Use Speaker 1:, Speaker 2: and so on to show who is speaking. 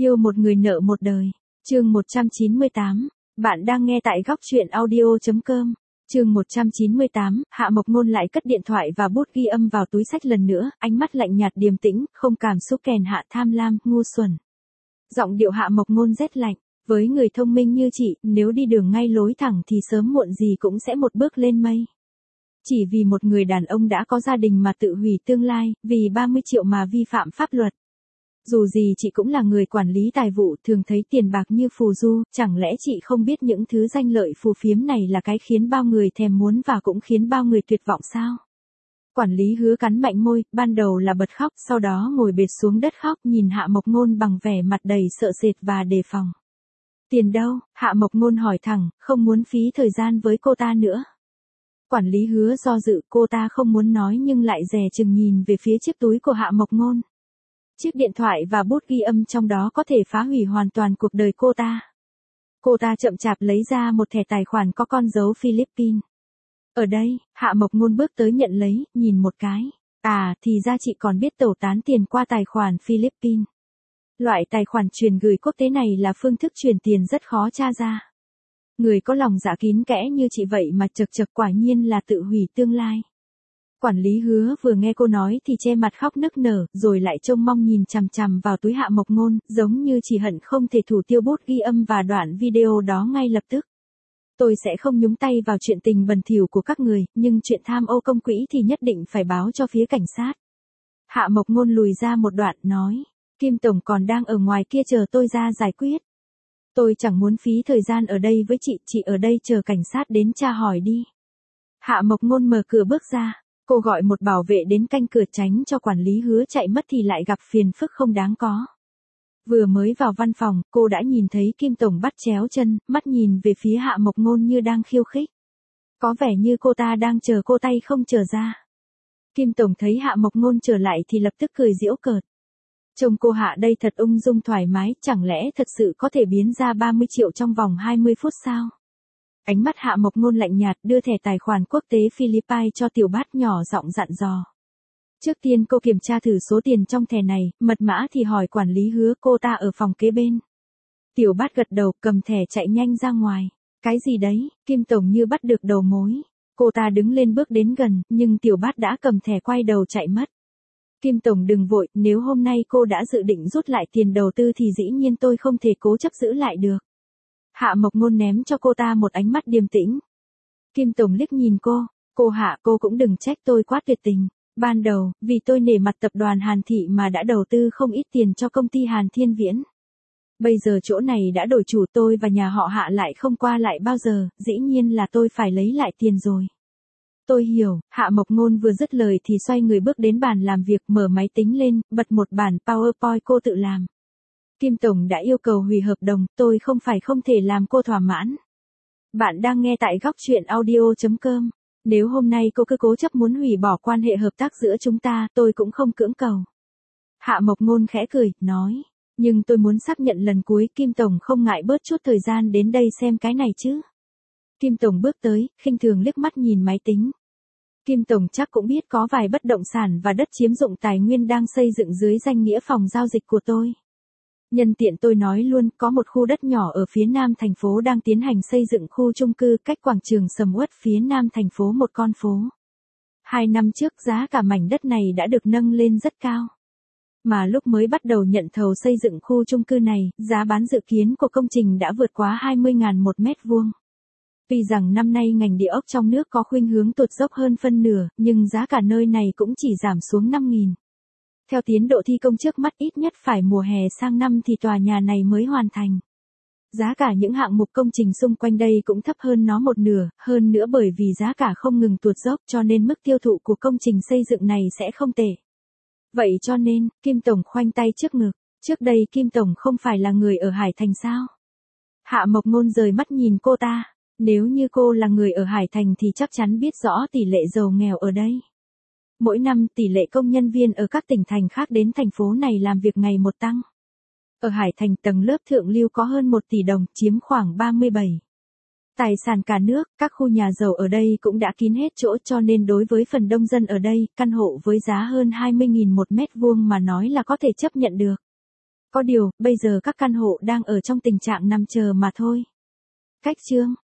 Speaker 1: Yêu một người nợ một đời. Chương 198. Bạn đang nghe tại góc truyện audio.com. Chương 198, Hạ Mộc Ngôn lại cất điện thoại và bút ghi âm vào túi xách lần nữa, ánh mắt lạnh nhạt điềm tĩnh, không cảm xúc kèn hạ tham lam, ngu xuẩn. Giọng điệu Hạ Mộc Ngôn rét lạnh, với người thông minh như chị, nếu đi đường ngay lối thẳng thì sớm muộn gì cũng sẽ một bước lên mây. Chỉ vì một người đàn ông đã có gia đình mà tự hủy tương lai, vì 30 triệu mà vi phạm pháp luật. Dù gì chị cũng là người quản lý tài vụ, thường thấy tiền bạc như phù du, chẳng lẽ chị không biết những thứ danh lợi phù phiếm này là cái khiến bao người thèm muốn và cũng khiến bao người tuyệt vọng sao? Quản lý Hứa cắn mạnh môi, ban đầu là bật khóc, sau đó ngồi bệt xuống đất khóc, nhìn Hạ Mộc Ngôn bằng vẻ mặt đầy sợ sệt và đề phòng. Tiền đâu? Hạ Mộc Ngôn hỏi thẳng, không muốn phí thời gian với cô ta nữa. Quản lý Hứa do dự, cô ta không muốn nói nhưng lại dè chừng nhìn về phía chiếc túi của Hạ Mộc Ngôn. Chiếc điện thoại và bút ghi âm trong đó có thể phá hủy hoàn toàn cuộc đời cô ta. Cô ta chậm chạp lấy ra một thẻ tài khoản có con dấu Philippines. Ở đây, Hạ Mộc Ngôn bước tới nhận lấy, nhìn một cái. À, thì ra chị còn biết tẩu tán tiền qua tài khoản Philippines. Loại tài khoản chuyển gửi quốc tế này là phương thức chuyển tiền rất khó tra ra. Người có lòng dạ kín kẽ như chị vậy mà chật quả nhiên là tự hủy tương lai. Quản lý Hứa vừa nghe cô nói thì che mặt khóc nức nở, rồi lại trông mong nhìn chằm chằm vào túi Hạ Mộc Ngôn, giống như chỉ hận không thể thủ tiêu bút ghi âm và đoạn video đó ngay lập tức. Tôi sẽ không nhúng tay vào chuyện tình bẩn thỉu của các người, nhưng chuyện tham ô công quỹ thì nhất định phải báo cho phía cảnh sát. Hạ Mộc Ngôn lùi ra một đoạn, nói, Kim Tổng còn đang ở ngoài kia chờ tôi ra giải quyết. Tôi chẳng muốn phí thời gian ở đây với chị ở đây chờ cảnh sát đến tra hỏi đi. Hạ Mộc Ngôn mở cửa bước ra. Cô gọi một bảo vệ đến canh cửa tránh cho quản lý Hứa chạy mất thì lại gặp phiền phức không đáng có. Vừa mới vào văn phòng, cô đã nhìn thấy Kim Tổng bắt chéo chân, mắt nhìn về phía Hạ Mộc Ngôn như đang khiêu khích. Có vẻ như cô ta đang chờ cô tay không trở ra. Kim Tổng thấy Hạ Mộc Ngôn trở lại thì lập tức cười giễu cợt. Trông cô Hạ đây thật ung dung thoải mái, chẳng lẽ thật sự có thể biến ra 30 triệu trong vòng 20 phút sao? Ánh mắt Hạ Mộc Ngôn lạnh nhạt đưa thẻ tài khoản quốc tế Philippines cho Tiểu Bát nhỏ giọng dặn dò. Trước tiên cô kiểm tra thử số tiền trong thẻ này, mật mã thì hỏi quản lý Hứa, cô ta ở phòng kế bên. Tiểu Bát gật đầu, cầm thẻ chạy nhanh ra ngoài. Cái gì đấy? Kim Tổng như bắt được đầu mối. Cô ta đứng lên bước đến gần, nhưng Tiểu Bát đã cầm thẻ quay đầu chạy mất. Kim Tổng đừng vội, nếu hôm nay cô đã dự định rút lại tiền đầu tư thì dĩ nhiên tôi không thể cố chấp giữ lại được. Hạ Mộc Ngôn ném cho cô ta một ánh mắt điềm tĩnh. Kim Tổng liếc nhìn cô Hạ, cô cũng đừng trách tôi quá tuyệt tình. Ban đầu, vì tôi nể mặt tập đoàn Hàn Thị mà đã đầu tư không ít tiền cho công ty Hàn Thiên Viễn. Bây giờ chỗ này đã đổi chủ, tôi và nhà họ Hạ lại không qua lại bao giờ, dĩ nhiên là tôi phải lấy lại tiền rồi. Tôi hiểu. Hạ Mộc Ngôn vừa dứt lời thì xoay người bước đến bàn làm việc, mở máy tính lên, bật một bản PowerPoint cô tự làm. Kim Tổng đã yêu cầu hủy hợp đồng, tôi không phải không thể làm cô thỏa mãn. Bạn đang nghe tại góc truyện audio.com. Nếu hôm nay cô cứ cố chấp muốn hủy bỏ quan hệ hợp tác giữa chúng ta, tôi cũng không cưỡng cầu. Hạ Mộc Ngôn khẽ cười, nói. Nhưng tôi muốn xác nhận lần cuối, Kim Tổng không ngại bớt chút thời gian đến đây xem cái này chứ. Kim Tổng bước tới, khinh thường liếc mắt nhìn máy tính. Kim Tổng chắc cũng biết có vài bất động sản và đất chiếm dụng tài nguyên đang xây dựng dưới danh nghĩa phòng giao dịch của tôi. Nhân tiện tôi nói luôn, có một khu đất nhỏ ở phía nam thành phố đang tiến hành xây dựng khu chung cư cách quảng trường sầm uất phía nam thành phố một con phố. 2 năm trước giá cả mảnh đất này đã được nâng lên rất cao. Mà lúc mới bắt đầu nhận thầu xây dựng khu chung cư này, giá bán dự kiến của công trình đã vượt quá 20.000 một mét vuông. Tuy rằng năm nay ngành địa ốc trong nước có khuynh hướng tụt dốc hơn phân nửa, nhưng giá cả nơi này cũng chỉ giảm xuống 5.000. Theo tiến độ thi công trước mắt ít nhất phải mùa hè sang năm thì tòa nhà này mới hoàn thành. Giá cả những hạng mục công trình xung quanh đây cũng thấp hơn nó một nửa, hơn nữa bởi vì giá cả không ngừng tụt dốc cho nên mức tiêu thụ của công trình xây dựng này sẽ không tệ. Vậy cho nên, Kim Tổng khoanh tay trước ngực, trước đây Kim Tổng không phải là người ở Hải Thành sao? Hạ Mộc Ngôn rời mắt nhìn cô ta, nếu như cô là người ở Hải Thành thì chắc chắn biết rõ tỷ lệ giàu nghèo ở đây. Mỗi năm tỷ lệ công nhân viên ở các tỉnh thành khác đến thành phố này làm việc ngày một tăng. Ở Hải Thành tầng lớp thượng lưu có hơn 1 tỷ đồng, chiếm khoảng 37. Tài sản cả nước, các khu nhà giàu ở đây cũng đã kín hết chỗ cho nên đối với phần đông dân ở đây, căn hộ với giá hơn 20.000 một mét vuông mà nói là có thể chấp nhận được. Có điều, bây giờ các căn hộ đang ở trong tình trạng nằm chờ mà thôi. Cách chương